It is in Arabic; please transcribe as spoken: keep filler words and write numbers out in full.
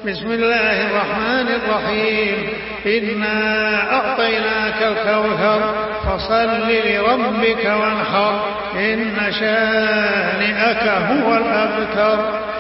بسم الله الرحمن الرحيم. إنا أعطيناك الكوثر فصل لربك وانحر إن شانئك هو الأبتر.